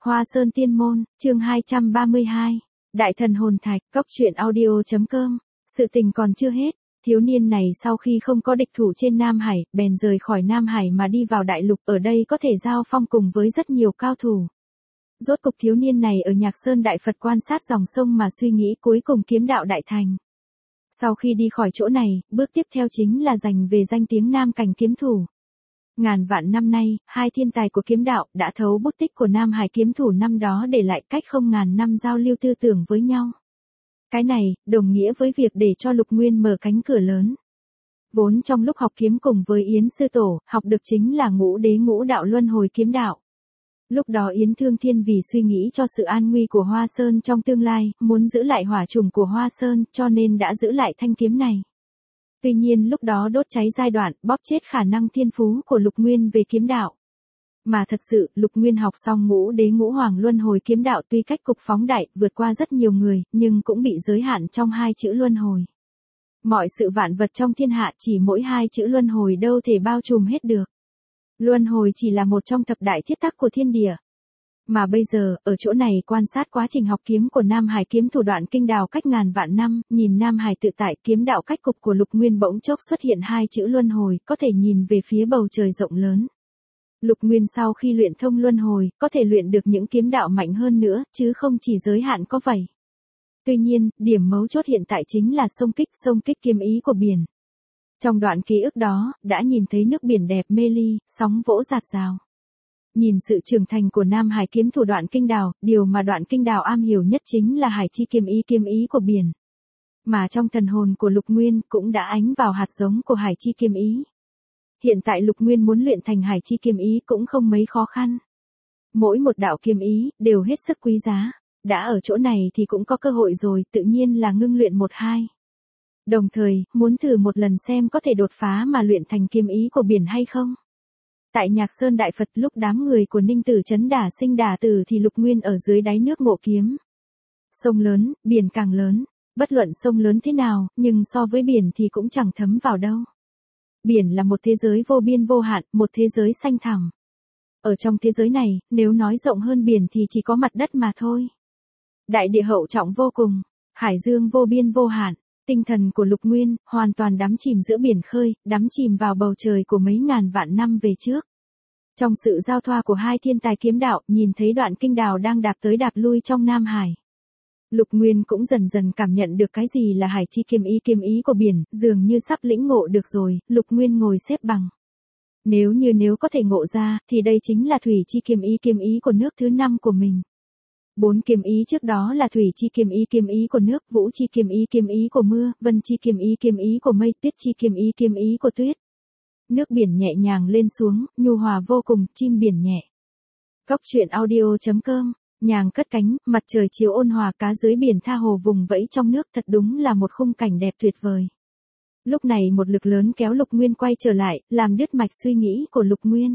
Hoa Sơn Tiên Môn, chương 232. Đại thần hồn thạch, cốc truyện audio.com. Sự tình còn chưa hết, thiếu niên này sau khi không có địch thủ trên Nam Hải, bèn rời khỏi Nam Hải mà đi vào đại lục, ở đây có thể giao phong cùng với rất nhiều cao thủ. Rốt cục thiếu niên này ở Nhạc Sơn Đại Phật quan sát dòng sông mà suy nghĩ cuối cùng kiếm đạo đại thành. Sau khi đi khỏi chỗ này, bước tiếp theo chính là giành về danh tiếng Nam Cảnh kiếm thủ. Ngàn vạn năm nay, hai thiên tài của kiếm đạo đã thấu bút tích của Nam Hải kiếm thủ năm đó để lại cách không ngàn năm giao lưu tư tưởng với nhau. Cái này, đồng nghĩa với việc để cho Lục Nguyên mở cánh cửa lớn. Vốn trong lúc học kiếm cùng với Yến Sư Tổ, học được chính là ngũ đế ngũ đạo luân hồi kiếm đạo. Lúc đó Yến Thương Thiên vì suy nghĩ cho sự an nguy của Hoa Sơn trong tương lai, muốn giữ lại hỏa trùng của Hoa Sơn, cho nên đã giữ lại thanh kiếm này. Tuy nhiên lúc đó đốt cháy giai đoạn, bóp chết khả năng thiên phú của Lục Nguyên về kiếm đạo. Mà thật sự, Lục Nguyên học xong ngũ đế ngũ hoàng luân hồi kiếm đạo tuy cách cục phóng đại, vượt qua rất nhiều người, nhưng cũng bị giới hạn trong hai chữ luân hồi. Mọi sự vạn vật trong thiên hạ chỉ mỗi hai chữ luân hồi đâu thể bao trùm hết được. Luân hồi chỉ là một trong thập đại thiết tắc của thiên địa. Mà bây giờ, ở chỗ này quan sát quá trình học kiếm của Nam Hải kiếm thủ Đoạn Kinh Đào cách ngàn vạn năm, nhìn Nam Hải tự tại kiếm đạo cách cục của Lục Nguyên bỗng chốc xuất hiện hai chữ luân hồi, có thể nhìn về phía bầu trời rộng lớn. Lục Nguyên sau khi luyện thông luân hồi, có thể luyện được những kiếm đạo mạnh hơn nữa, chứ không chỉ giới hạn có vậy. Tuy nhiên, điểm mấu chốt hiện tại chính là xông kích kiếm ý của biển. Trong đoạn ký ức đó, đã nhìn thấy nước biển đẹp mê ly, sóng vỗ rạt rào. Nhìn sự trưởng thành của Nam Hải kiếm thủ Đoạn Kinh Đào, điều mà Đoạn Kinh Đào am hiểu nhất chính là hải chi kiếm ý của biển. Mà trong thần hồn của Lục Nguyên cũng đã ánh vào hạt giống của hải chi kiếm ý. Hiện tại Lục Nguyên muốn luyện thành hải chi kiếm ý cũng không mấy khó khăn. Mỗi một đạo kiếm ý đều hết sức quý giá. Đã ở chỗ này thì cũng có cơ hội rồi, tự nhiên là ngưng luyện một hai. Đồng thời, muốn thử một lần xem có thể đột phá mà luyện thành kiếm ý của biển hay không. Tại Nhạc Sơn Đại Phật lúc đám người của Ninh Tử Trấn đả sinh đả tử thì Lục Nguyên ở dưới đáy nước ngộ kiếm. Sông lớn, biển càng lớn. Bất luận sông lớn thế nào, nhưng so với biển thì cũng chẳng thấm vào đâu. Biển là một thế giới vô biên vô hạn, một thế giới xanh thẳm. Ở trong thế giới này, nếu nói rộng hơn biển thì chỉ có mặt đất mà thôi. Đại địa hậu trọng vô cùng, hải dương vô biên vô hạn. Tinh thần của Lục Nguyên hoàn toàn đắm chìm giữa biển khơi, đắm chìm vào bầu trời của mấy ngàn vạn năm về trước. Trong sự giao thoa của hai thiên tài kiếm đạo, nhìn thấy Đoạn Kinh Đào đang đạp tới đạp lui trong Nam Hải. Lục Nguyên cũng dần dần cảm nhận được cái gì là hải chi kiếm ý của biển, dường như sắp lĩnh ngộ được rồi. Lục Nguyên ngồi xếp bằng. Nếu có thể ngộ ra, thì đây chính là thủy chi kiếm ý của nước thứ 5 của mình. 4 kiếm ý trước đó là thủy chi kiếm ý của nước, vũ chi kiếm ý của mưa, vân chi kiếm ý của mây, tuyết chi kiếm ý của tuyết. Nước biển nhẹ nhàng lên xuống, nhu hòa vô cùng, chim biển nhẹ. Cốc truyện audio.com. Nhàng cất cánh, mặt trời chiếu ôn hòa, cá dưới biển tha hồ vùng vẫy trong nước, thật đúng là một khung cảnh đẹp tuyệt vời. Lúc này một lực lớn kéo Lục Nguyên quay trở lại, làm đứt mạch suy nghĩ của Lục Nguyên.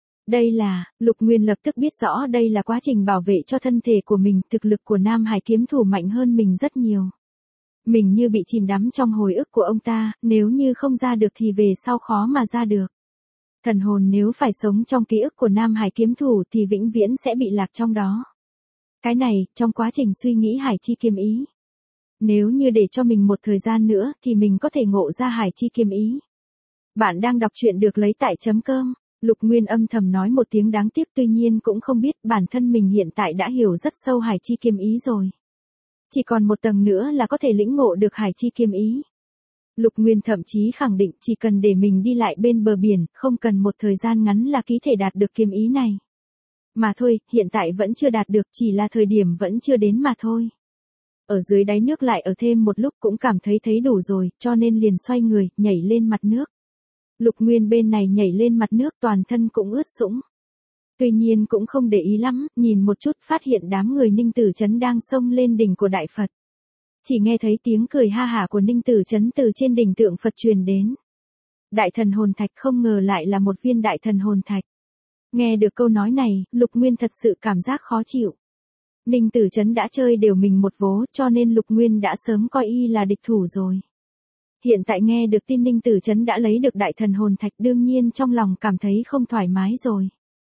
Lục Nguyên lập tức biết rõ đây là quá trình bảo vệ cho thân thể của mình, thực lực của Nam Hải kiếm thủ mạnh hơn mình rất nhiều. Mình như bị chìm đắm trong hồi ức của ông ta, nếu như không ra được thì về sau khó mà ra được. Thần hồn nếu phải sống trong ký ức của Nam Hải kiếm thủ thì vĩnh viễn sẽ bị lạc trong đó. Cái này, trong quá trình suy nghĩ hải chi kiếm ý. Nếu như để cho mình một thời gian nữa thì mình có thể ngộ ra hải chi kiếm ý. Bạn đang đọc truyện được lấy tại .com. Lục Nguyên âm thầm nói một tiếng đáng tiếc, tuy nhiên cũng không biết bản thân mình hiện tại đã hiểu rất sâu hải chi kiếm ý rồi. Chỉ còn một tầng nữa là có thể lĩnh ngộ được hải chi kiếm ý. Lục Nguyên thậm chí khẳng định chỉ cần để mình đi lại bên bờ biển, không cần một thời gian ngắn là có thể đạt được kiếm ý này. Mà thôi, hiện tại vẫn chưa đạt được, chỉ là thời điểm vẫn chưa đến mà thôi. Ở dưới đáy nước lại ở thêm một lúc cũng cảm thấy đủ rồi, cho nên liền xoay người, nhảy lên mặt nước. Lục Nguyên bên này nhảy lên mặt nước toàn thân cũng ướt sũng. Tuy nhiên cũng không để ý lắm, nhìn một chút phát hiện đám người Ninh Tử Trấn đang xông lên đỉnh của Đại Phật. Chỉ nghe thấy tiếng cười ha hả của Ninh Tử Trấn từ trên đỉnh tượng Phật truyền đến. Đại thần hồn thạch, không ngờ lại là một viên đại thần hồn thạch. Nghe được câu nói này, Lục Nguyên thật sự cảm giác khó chịu. Ninh Tử Trấn đã chơi đều mình một vố, cho nên Lục Nguyên đã sớm coi y là địch thủ rồi. Hiện tại nghe được tin Ninh Tử Trấn đã lấy được đại thần hồn thạch, đương nhiên trong lòng cảm thấy không thoải mái rồi.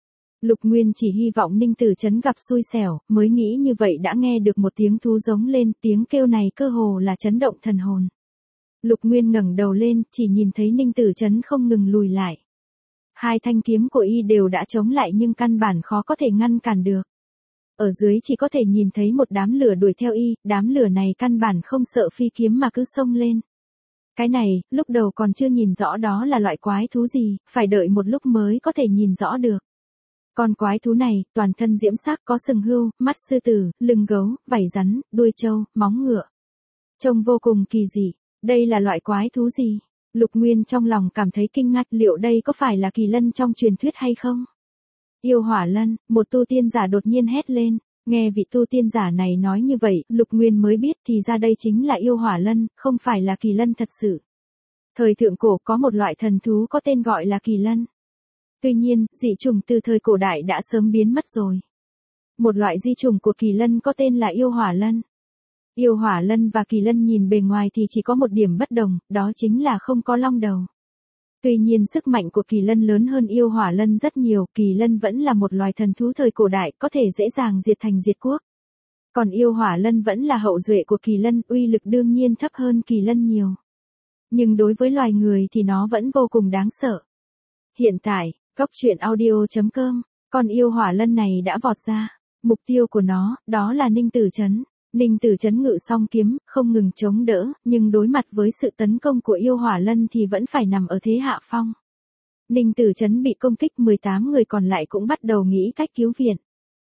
Lục Nguyên chỉ hy vọng Ninh Tử Chấn gặp xui xẻo, mới nghĩ như vậy đã nghe được một tiếng thú giống lên, tiếng kêu này cơ hồ là chấn động thần hồn. Lục Nguyên ngẩng đầu lên, chỉ nhìn thấy Ninh Tử Chấn không ngừng lùi lại. Hai thanh kiếm của y đều đã chống lại nhưng căn bản khó có thể ngăn cản được. Ở dưới chỉ có thể nhìn thấy một đám lửa đuổi theo y, đám lửa này căn bản không sợ phi kiếm mà cứ xông lên. Cái này, lúc đầu còn chưa nhìn rõ đó là loại quái thú gì, phải đợi một lúc mới có thể nhìn rõ được. Con quái thú này, toàn thân diễm sắc có sừng hươu, mắt sư tử, lưng gấu, vảy rắn, đuôi trâu, móng ngựa. Trông vô cùng kỳ dị. Đây là loại quái thú gì? Lục Nguyên trong lòng cảm thấy kinh ngạc, liệu đây có phải là kỳ lân trong truyền thuyết hay không? Yêu hỏa lân, một tu tiên giả đột nhiên hét lên. Nghe vị tu tiên giả này nói như vậy, Lục Nguyên mới biết thì ra đây chính là yêu hỏa lân, không phải là kỳ lân thật sự. Thời thượng cổ có một loại thần thú có tên gọi là kỳ lân. Tuy nhiên, dị chủng từ thời cổ đại đã sớm biến mất rồi. Một loại di chủng của kỳ lân có tên là yêu hỏa lân. Yêu hỏa lân và kỳ lân nhìn bề ngoài thì chỉ có một điểm bất đồng, đó chính là không có long đầu. Tuy nhiên sức mạnh của kỳ lân lớn hơn yêu hỏa lân rất nhiều, kỳ lân vẫn là một loài thần thú thời cổ đại, có thể dễ dàng diệt thành diệt quốc. Còn yêu hỏa lân vẫn là hậu duệ của kỳ lân, uy lực đương nhiên thấp hơn kỳ lân nhiều. Nhưng đối với loài người thì nó vẫn vô cùng đáng sợ. Hiện tại, coctruyện.audio.com, con yêu hỏa lân này đã vọt ra. Mục tiêu của nó, đó là Ninh Tử Chấn. Ninh Tử Chấn ngự song kiếm, không ngừng chống đỡ, nhưng đối mặt với sự tấn công của yêu hỏa lân thì vẫn phải nằm ở thế hạ phong. Ninh Tử Chấn bị công kích, 18 người còn lại cũng bắt đầu nghĩ cách cứu viện.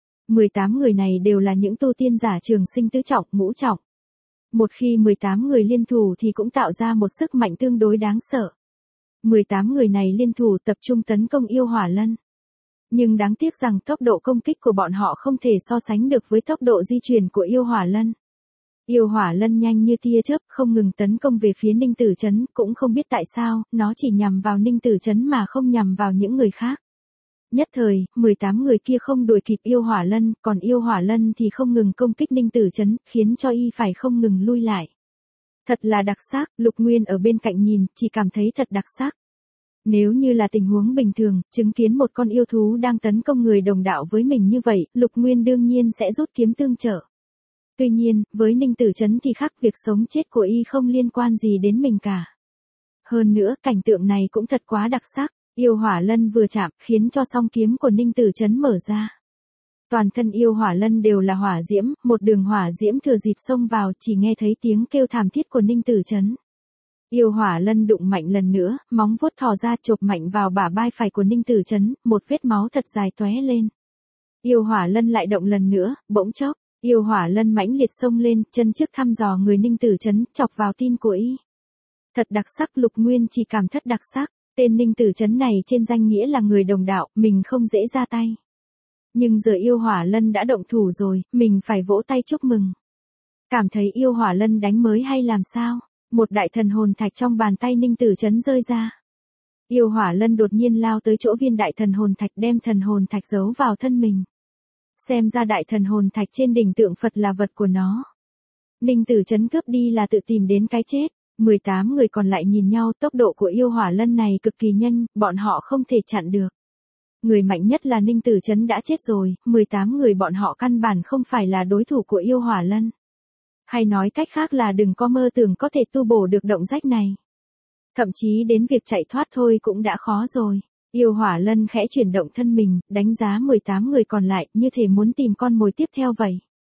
18 người này đều là những tu tiên giả trường sinh tứ trọng, ngũ trọng. Một khi 18 người liên thủ thì cũng tạo ra một sức mạnh tương đối đáng sợ. 18 người này liên thủ tập trung tấn công yêu hỏa lân. Nhưng đáng tiếc rằng tốc độ công kích của bọn họ không thể so sánh được với tốc độ di chuyển của yêu hỏa lân. Yêu hỏa lân nhanh như tia chớp, không ngừng tấn công về phía Ninh Tử Chấn, cũng không biết tại sao, nó chỉ nhằm vào Ninh Tử Chấn mà không nhằm vào những người khác. Nhất thời, 18 người kia không đuổi kịp yêu hỏa lân, còn yêu hỏa lân thì không ngừng công kích Ninh Tử Chấn, khiến cho y phải không ngừng lui lại. Thật là đặc sắc, Lục Nguyên ở bên cạnh nhìn, chỉ cảm thấy thật đặc sắc. Nếu như là tình huống bình thường, chứng kiến một con yêu thú đang tấn công người đồng đạo với mình như vậy, Lục Nguyên đương nhiên sẽ rút kiếm tương trợ. Tuy nhiên, với Ninh Tử Chấn thì khác, việc sống chết của y không liên quan gì đến mình cả. Hơn nữa, cảnh tượng này cũng thật quá đặc sắc, yêu hỏa lân vừa chạm, khiến cho song kiếm của Ninh Tử Chấn mở ra. Toàn thân yêu hỏa lân đều là hỏa diễm, một đường hỏa diễm thừa dịp xông vào, chỉ nghe thấy tiếng kêu thảm thiết của Ninh Tử Chấn. Yêu hỏa lân đụng mạnh lần nữa, móng vuốt thò ra chộp mạnh vào bả vai phải của Ninh Tử Chấn, một vết máu thật dài tóe lên. Yêu hỏa lân lại động lần nữa, bỗng chốc, yêu hỏa lân mãnh liệt xông lên, chân trước thăm dò người Ninh Tử Chấn, chọc vào tim của y. Thật đặc sắc, Lục Nguyên chỉ cảm thất đặc sắc, tên Ninh Tử Chấn này trên danh nghĩa là người đồng đạo, mình không dễ ra tay. Nhưng giờ yêu hỏa lân đã động thủ rồi, mình phải vỗ tay chúc mừng. Cảm thấy yêu hỏa lân đánh mới hay làm sao? Một đại thần hồn thạch trong bàn tay Ninh Tử Chấn rơi ra. Yêu hỏa lân đột nhiên lao tới chỗ viên đại thần hồn thạch, đem thần hồn thạch giấu vào thân mình. Xem ra đại thần hồn thạch trên đỉnh tượng Phật là vật của nó. Ninh Tử Chấn cướp đi là tự tìm đến cái chết. 18 người còn lại nhìn nhau, tốc độ của yêu hỏa lân này cực kỳ nhanh, bọn họ không thể chặn được. Người mạnh nhất là Ninh Tử Chấn đã chết rồi, 18 người bọn họ căn bản không phải là đối thủ của yêu hỏa lân. Hay nói cách khác là đừng có mơ tưởng có thể tu bổ được động rách này. Thậm chí đến việc chạy thoát thôi cũng đã khó rồi. Yêu hỏa lân khẽ chuyển động thân mình, đánh giá 18 người còn lại, như thể muốn tìm con mồi tiếp theo vậy.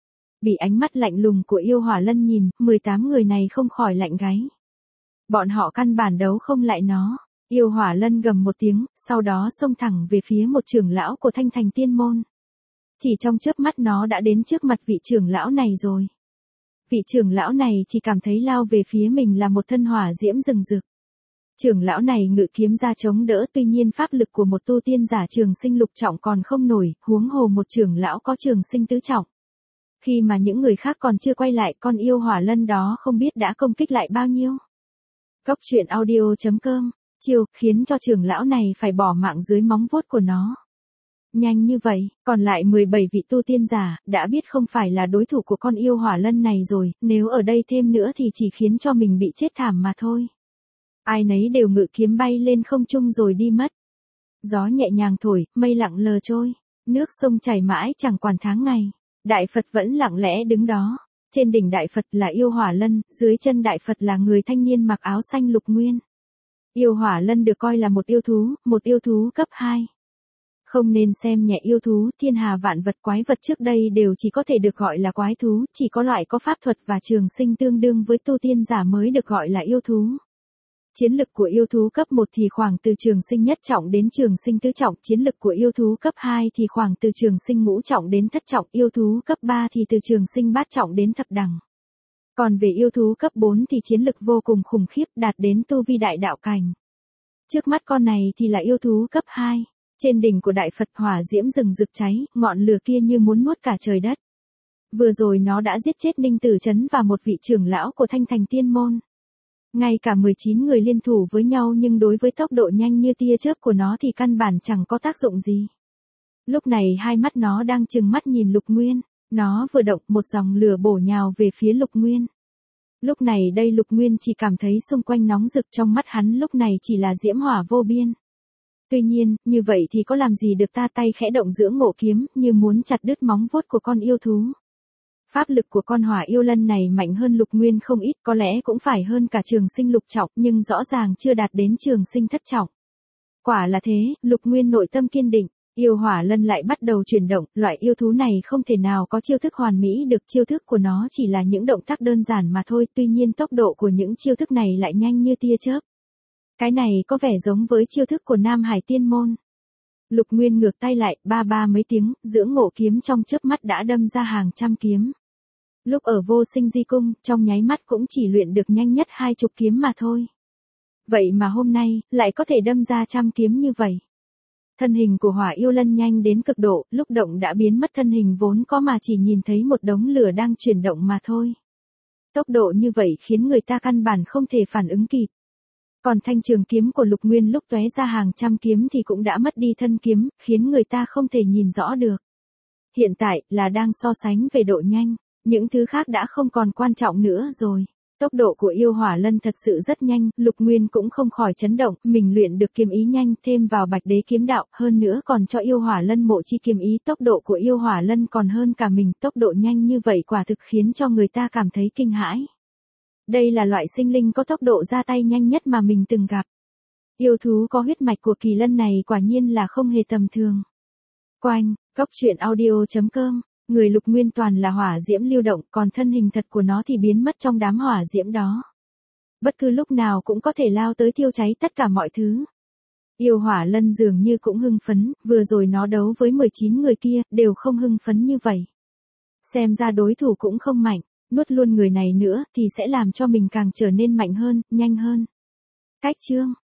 Bị ánh mắt lạnh lùng của yêu hỏa lân nhìn, 18 người này không khỏi lạnh gáy. Bọn họ căn bản đấu không lại nó. Yêu hỏa lân gầm một tiếng, sau đó xông thẳng về phía một trưởng lão của Thanh Thành Tiên Môn. Chỉ trong chớp mắt nó đã đến trước mặt vị trưởng lão này rồi. Vị trưởng lão này chỉ cảm thấy lao về phía mình là một thân hỏa diễm rừng rực. Trưởng lão này ngự kiếm ra chống đỡ, tuy nhiên pháp lực của một tu tiên giả trường sinh lục trọng còn không nổi, huống hồ một trưởng lão có trường sinh tứ trọng. Khi mà những người khác còn chưa quay lại, con yêu hỏa lân đó không biết đã công kích lại bao nhiêu. Coctruyện.audio.com, chiêu, khiến cho trưởng lão này phải bỏ mạng dưới móng vuốt của nó. Nhanh như vậy, còn lại 17 vị tu tiên giả, đã biết không phải là đối thủ của con yêu hỏa lân này rồi, nếu ở đây thêm nữa thì chỉ khiến cho mình bị chết thảm mà thôi. Ai nấy đều ngự kiếm bay lên không trung rồi đi mất. Gió nhẹ nhàng thổi, mây lặng lờ trôi. Nước sông chảy mãi chẳng quản tháng ngày. Đại Phật vẫn lặng lẽ đứng đó. Trên đỉnh Đại Phật là Yêu Hỏa Lân, dưới chân Đại Phật là người thanh niên mặc áo xanh Lục Nguyên. Yêu Hỏa Lân được coi là một yêu thú cấp 2. Không nên xem nhẹ yêu thú, thiên hà vạn vật quái vật trước đây đều chỉ có thể được gọi là quái thú, chỉ có loại có pháp thuật và trường sinh tương đương với tu tiên giả mới được gọi là yêu thú. Chiến lực của yêu thú cấp 1 thì khoảng từ trường sinh nhất trọng đến trường sinh tứ trọng, chiến lực của yêu thú cấp 2 thì khoảng từ trường sinh ngũ trọng đến thất trọng, yêu thú cấp 3 thì từ trường sinh bát trọng đến thập đẳng. Còn về yêu thú cấp 4 thì chiến lực vô cùng khủng khiếp, đạt đến tu vi đại đạo cảnh. Trước mắt con này thì là yêu thú cấp 2. Trên đỉnh của Đại Phật hỏa diễm rừng rực cháy, ngọn lửa kia như muốn nuốt cả trời đất. Vừa rồi nó đã giết chết Ninh Tử Chấn và một vị trưởng lão của Thanh Thành Tiên Môn. Ngay cả 19 người liên thủ với nhau nhưng đối với tốc độ nhanh như tia chớp của nó thì căn bản chẳng có tác dụng gì. Lúc này hai mắt nó đang trừng mắt nhìn Lục Nguyên, nó vừa động một dòng lửa bổ nhào về phía Lục Nguyên. Lúc này đây Lục Nguyên chỉ cảm thấy xung quanh nóng rực, trong mắt hắn lúc này chỉ là diễm hỏa vô biên. Tuy nhiên, như vậy thì có làm gì được, ta tay khẽ động giữa ngộ kiếm, như muốn chặt đứt móng vuốt của con yêu thú. Pháp lực của con hỏa yêu lân này mạnh hơn Lục Nguyên không ít, có lẽ cũng phải hơn cả trường sinh lục trọng, nhưng rõ ràng chưa đạt đến trường sinh thất trọng. Quả là thế, Lục Nguyên nội tâm kiên định, yêu hỏa lân lại bắt đầu chuyển động, loại yêu thú này không thể nào có chiêu thức hoàn mỹ được, chiêu thức của nó chỉ là những động tác đơn giản mà thôi, tuy nhiên tốc độ của những chiêu thức này lại nhanh như tia chớp. Cái này có vẻ giống với chiêu thức của Nam Hải Tiên Môn. Lục Nguyên ngược tay lại, ba mấy tiếng, giữa ngộ kiếm trong chớp mắt đã đâm ra hàng trăm kiếm. Lúc ở Vô Sinh Di Cung, trong nháy mắt cũng chỉ luyện được nhanh nhất 20 kiếm mà thôi. Vậy mà hôm nay, lại có thể đâm ra trăm kiếm như vậy. Thân hình của hỏa yêu lân nhanh đến cực độ, lúc động đã biến mất thân hình vốn có mà chỉ nhìn thấy một đống lửa đang chuyển động mà thôi. Tốc độ như vậy khiến người ta căn bản không thể phản ứng kịp. Còn thanh trường kiếm của Lục Nguyên lúc tóe ra hàng trăm kiếm thì cũng đã mất đi thân kiếm, khiến người ta không thể nhìn rõ được. Hiện tại là đang so sánh về độ nhanh, những thứ khác đã không còn quan trọng nữa rồi. Tốc độ của yêu hỏa lân thật sự rất nhanh, Lục Nguyên cũng không khỏi chấn động, mình luyện được kiếm ý nhanh, thêm vào Bạch Đế kiếm đạo, hơn nữa còn cho yêu hỏa lân mộ chi kiếm ý, tốc độ của yêu hỏa lân còn hơn cả mình, tốc độ nhanh như vậy quả thực khiến cho người ta cảm thấy kinh hãi. Đây là loại sinh linh có tốc độ ra tay nhanh nhất mà mình từng gặp. Yêu thú có huyết mạch của kỳ lân này quả nhiên là không hề tầm thường. Quanh, goctruyện.audio.com, người Lục Nguyên toàn là hỏa diễm lưu động, còn thân hình thật của nó thì biến mất trong đám hỏa diễm đó. Bất cứ lúc nào cũng có thể lao tới thiêu cháy tất cả mọi thứ. Yêu hỏa lân dường như cũng hưng phấn, vừa rồi nó đấu với 19 người kia, đều không hưng phấn như vậy. Xem ra đối thủ cũng không mạnh. Nuốt luôn người này nữa thì sẽ làm cho mình càng trở nên mạnh hơn, nhanh hơn. Cách chương